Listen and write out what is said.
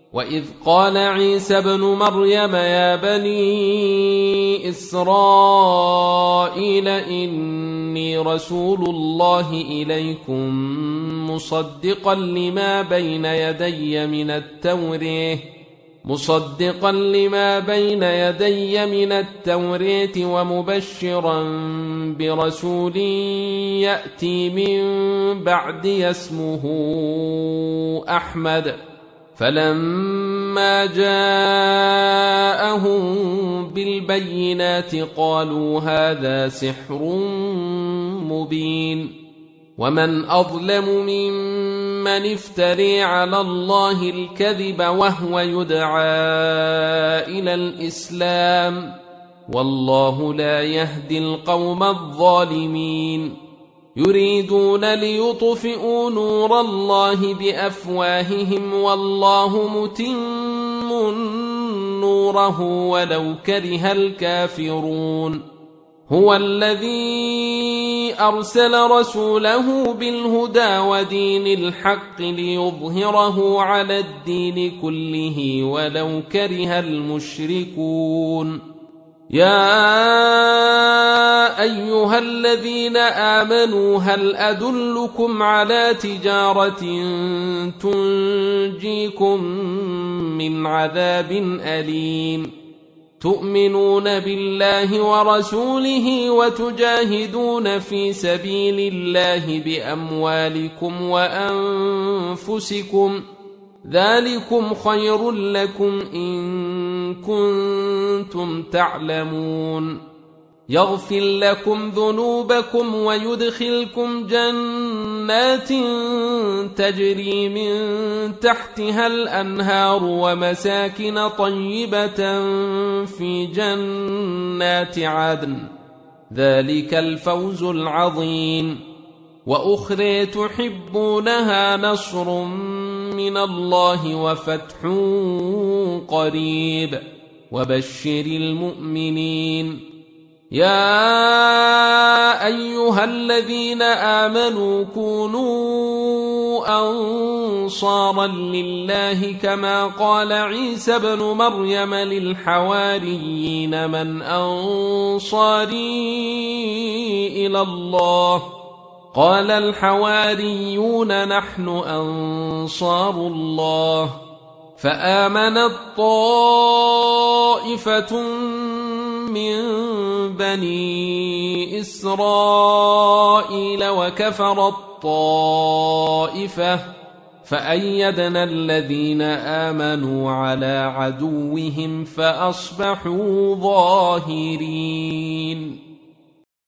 وإذ قال عيسى ابن مريم يا بني إسرائيل إني رسول الله إليكم مصدقا لما بين يدي من التوراة ومبشرا برسول يأتي من بعدي اسمه أحمد. فلما جاءهم بالبينات قالوا هذا سحر مبين. ومن أظلم ممن افتري على الله الكذب وهو يدعى إلى الإسلام والله لا يهدي القوم الظالمين. يريدون ليطفئوا نور الله بأفواههم والله متم نوره ولو كره الكافرون. هو الذي أرسل رسوله بالهدى ودين الحق ليظهره على الدين كله ولو كره المشركون. يا أيها الذين آمنوا هل أدلكم على تجارة تنجيكم من عذاب أليم تؤمنون بالله ورسوله وتجاهدون في سبيل الله بأموالكم وأنفسكم ذلكم خير لكم إن كنتم تعلمون. يغفر لكم ذنوبكم ويدخلكم جنات تجري من تحتها الأنهار ومساكن طيبة في جنات عدن ذلك الفوز العظيم. وأخرى تحبونها نصر من الله وفتح قريب وبشر المؤمنين. يا أيها الذين آمنوا كونوا أنصارا لله كما قال عيسى ابن مريم للحواريين من أنصاري إلى الله قال الحواريون نحن أنصار الله. فآمنت طائفة من بني إسرائيل وكفرت طائفة فأيدنا الذين آمنوا على عدوهم فأصبحوا ظاهرين.